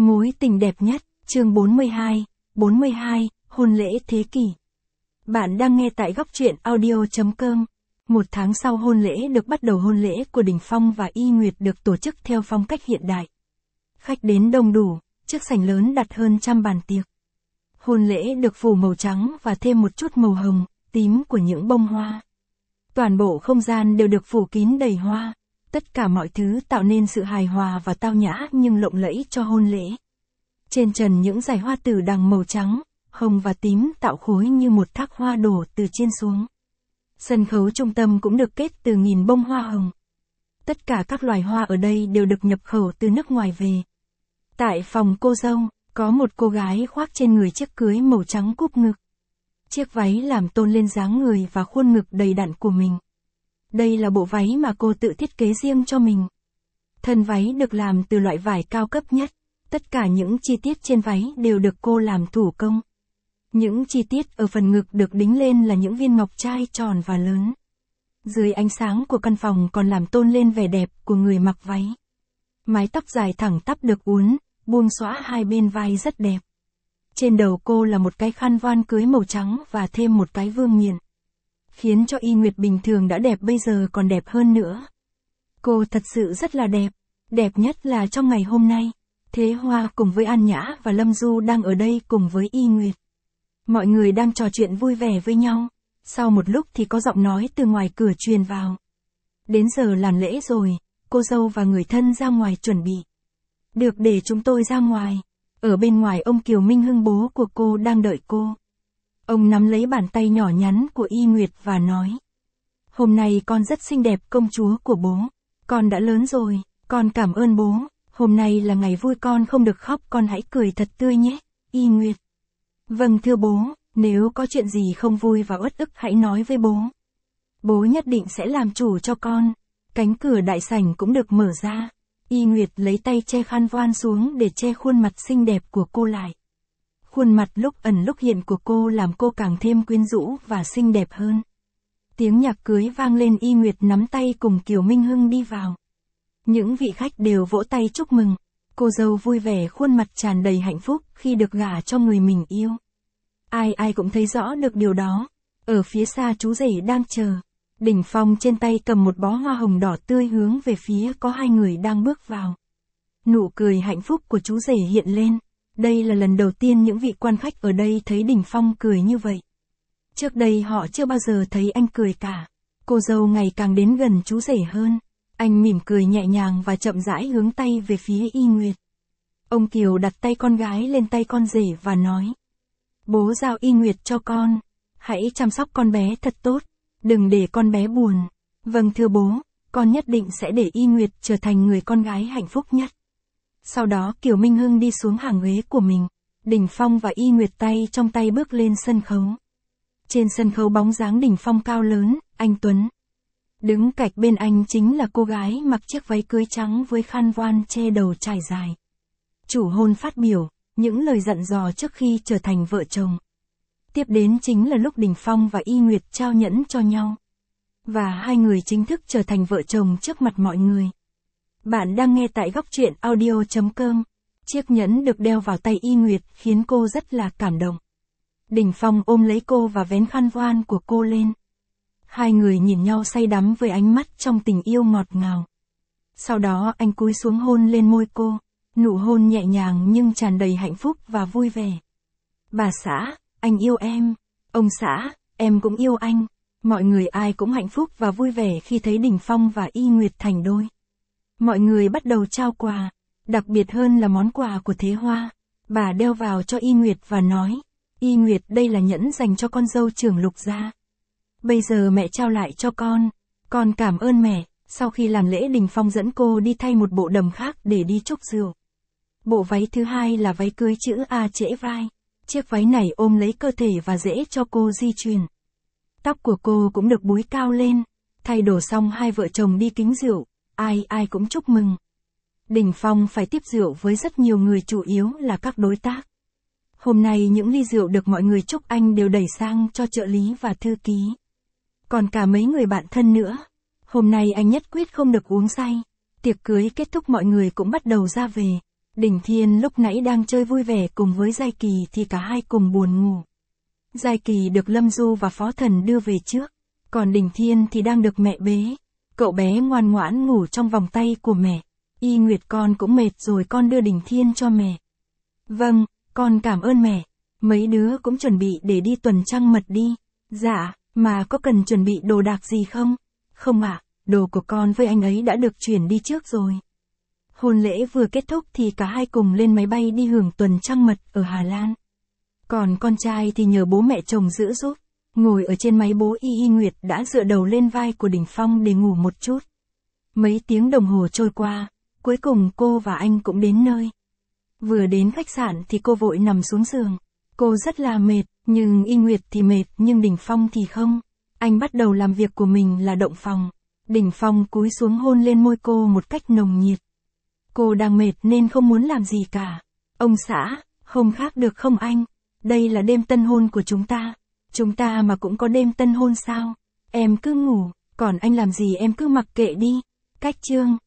Mối tình đẹp nhất, chương 42, hôn lễ thế kỷ. Bạn đang nghe tại góc truyện audio.com. Một tháng sau hôn lễ được bắt đầu, hôn lễ của Đình Phong và Y Nguyệt được tổ chức theo phong cách hiện đại. Khách đến đông đủ, chiếc sảnh lớn đặt hơn 100 bàn tiệc. Hôn lễ được phủ màu trắng và thêm một chút màu hồng, tím của những bông hoa. Toàn bộ không gian đều được phủ kín đầy hoa. Tất cả mọi thứ tạo nên sự hài hòa và tao nhã nhưng lộng lẫy cho hôn lễ. Trên trần những dải hoa tử đằng màu trắng, hồng và tím tạo khối như một thác hoa đổ từ trên xuống. Sân khấu trung tâm cũng được kết từ nghìn bông hoa hồng. Tất cả các loài hoa ở đây đều được nhập khẩu từ nước ngoài về. Tại phòng cô dâu, có một cô gái khoác trên người chiếc cưới màu trắng cúp ngực. Chiếc váy làm tôn lên dáng người và khuôn ngực đầy đặn của mình. Đây là bộ váy mà cô tự thiết kế riêng cho mình. Thân váy được làm từ loại vải cao cấp nhất. Tất cả những chi tiết trên váy đều được cô làm thủ công. Những chi tiết ở phần ngực được đính lên là những viên ngọc trai tròn và lớn. Dưới ánh sáng của căn phòng còn làm tôn lên vẻ đẹp của người mặc váy. Mái tóc dài thẳng tắp được uốn, buông xõa hai bên vai rất đẹp. Trên đầu cô là một cái khăn voan cưới màu trắng và thêm một cái vương miện. Khiến cho Y Nguyệt bình thường đã đẹp bây giờ còn đẹp hơn nữa. Cô thật sự rất là đẹp. Đẹp nhất là trong ngày hôm nay. Thế Hoa cùng với An Nhã và Lâm Du đang ở đây cùng với Y Nguyệt. Mọi người đang trò chuyện vui vẻ với nhau. Sau một lúc thì có giọng nói từ ngoài cửa truyền vào. Đến giờ làm lễ rồi, cô dâu và người thân ra ngoài chuẩn bị. Được, để chúng tôi ra ngoài. Ở bên ngoài ông Kiều Minh Hưng bố của cô đang đợi cô. Ông nắm lấy bàn tay nhỏ nhắn của Y Nguyệt và nói. Hôm nay con rất xinh đẹp công chúa của bố. Con đã lớn rồi, con cảm ơn bố. Hôm nay là ngày vui, con không được khóc, con hãy cười thật tươi nhé, Y Nguyệt. Vâng thưa bố, nếu có chuyện gì không vui và uất ức hãy nói với bố. Bố nhất định sẽ làm chủ cho con. Cánh cửa đại sảnh cũng được mở ra. Y Nguyệt lấy tay che khăn voan xuống để che khuôn mặt xinh đẹp của cô lại. Khuôn mặt lúc ẩn lúc hiện của cô làm cô càng thêm quyến rũ và xinh đẹp hơn. Tiếng nhạc cưới vang lên, Y Nguyệt nắm tay cùng Kiều Minh Hưng đi vào. Những vị khách đều vỗ tay chúc mừng. Cô dâu vui vẻ, khuôn mặt tràn đầy hạnh phúc khi được gả cho người mình yêu. Ai ai cũng thấy rõ được điều đó. Ở phía xa chú rể đang chờ. Đình Phong trên tay cầm một bó hoa hồng đỏ tươi hướng về phía có hai người đang bước vào. Nụ cười hạnh phúc của chú rể hiện lên. Đây là lần đầu tiên những vị quan khách ở đây thấy Đình Phong cười như vậy. Trước đây họ chưa bao giờ thấy anh cười cả. Cô dâu ngày càng đến gần chú rể hơn. Anh mỉm cười nhẹ nhàng và chậm rãi hướng tay về phía Y Nguyệt. Ông Kiều đặt tay con gái lên tay con rể và nói. Bố giao Y Nguyệt cho con. Hãy chăm sóc con bé thật tốt. Đừng để con bé buồn. Vâng thưa bố, con nhất định sẽ để Y Nguyệt trở thành người con gái hạnh phúc nhất. Sau đó Kiều Minh Hưng đi xuống hàng ghế của mình. Đình Phong và Y Nguyệt tay trong tay bước lên sân khấu. Trên sân khấu bóng dáng Đình Phong cao lớn, anh tuấn. Đứng cạnh bên anh chính là cô gái mặc chiếc váy cưới trắng với khăn voan che đầu trải dài. Chủ hôn phát biểu những lời dặn dò trước khi trở thành vợ chồng. Tiếp đến chính là lúc Đình Phong và Y Nguyệt trao nhẫn cho nhau. Và hai người chính thức trở thành vợ chồng trước mặt mọi người. Bạn đang nghe tại góc truyện audio.com. Chiếc nhẫn được đeo vào tay Y Nguyệt khiến cô rất là cảm động. Đình Phong ôm lấy cô và vén khăn voan của cô lên. Hai người nhìn nhau say đắm với ánh mắt trong tình yêu ngọt ngào. Sau đó anh cúi xuống hôn lên môi cô. Nụ hôn nhẹ nhàng nhưng tràn đầy hạnh phúc và vui vẻ. Bà xã, anh yêu em. Ông xã, em cũng yêu anh. Mọi người ai cũng hạnh phúc và vui vẻ khi thấy Đình Phong và Y Nguyệt thành đôi. Mọi người bắt đầu trao quà. Đặc biệt hơn là món quà của Thế Hoa. Bà đeo vào cho Y Nguyệt và nói. Y Nguyệt, đây là nhẫn dành cho con dâu trưởng Lục gia. Bây giờ mẹ trao lại cho con. Con cảm ơn mẹ. Sau khi làm lễ, Đình Phong dẫn cô đi thay một bộ đầm khác để đi chúc rượu. Bộ váy thứ hai là váy cưới chữ A trễ vai. Chiếc váy này ôm lấy cơ thể và dễ cho cô di chuyển. Tóc của cô cũng được búi cao lên. Thay đồ xong hai vợ chồng đi kính rượu. Ai ai cũng chúc mừng. Đình Phong phải tiếp rượu với rất nhiều người, chủ yếu là các đối tác. Hôm nay những ly rượu được mọi người chúc anh đều đẩy sang cho trợ lý và thư ký. Còn cả mấy người bạn thân nữa. Hôm nay anh nhất quyết không được uống say. Tiệc cưới kết thúc, mọi người cũng bắt đầu ra về. Đình Thiên lúc nãy đang chơi vui vẻ cùng với Giai Kỳ thì cả hai cùng buồn ngủ. Giai Kỳ được Lâm Du và Phó Thần đưa về trước, còn Đình Thiên thì đang được mẹ bế. Cậu bé ngoan ngoãn ngủ trong vòng tay của mẹ. Y Nguyệt con cũng mệt rồi, con đưa Đình Thiên cho mẹ. Vâng, con cảm ơn mẹ. Mấy đứa cũng chuẩn bị để đi tuần trăng mật đi. Dạ, mà có cần chuẩn bị đồ đạc gì không? Không ạ, đồ của con với anh ấy đã được chuyển đi trước rồi. Hôn lễ vừa kết thúc thì cả hai cùng lên máy bay đi hưởng tuần trăng mật ở Hà Lan. Còn con trai thì nhờ bố mẹ chồng giữ giúp. Ngồi ở trên máy, bố Y Nguyệt đã dựa đầu lên vai của Đình Phong để ngủ một chút. Mấy tiếng đồng hồ trôi qua, cuối cùng cô và anh cũng đến nơi. Vừa đến khách sạn thì cô vội nằm xuống giường. Cô rất là mệt, nhưng Y Nguyệt thì mệt nhưng Đình Phong thì không. Anh bắt đầu làm việc của mình là động phòng. Đình Phong cúi xuống hôn lên môi cô một cách nồng nhiệt. Cô đang mệt nên không muốn làm gì cả. Ông xã, hôm khác được không anh? Đây là đêm tân hôn của chúng ta. Chúng ta mà cũng có đêm tân hôn sao? Em cứ ngủ, còn anh làm gì em cứ mặc kệ đi. Cách chương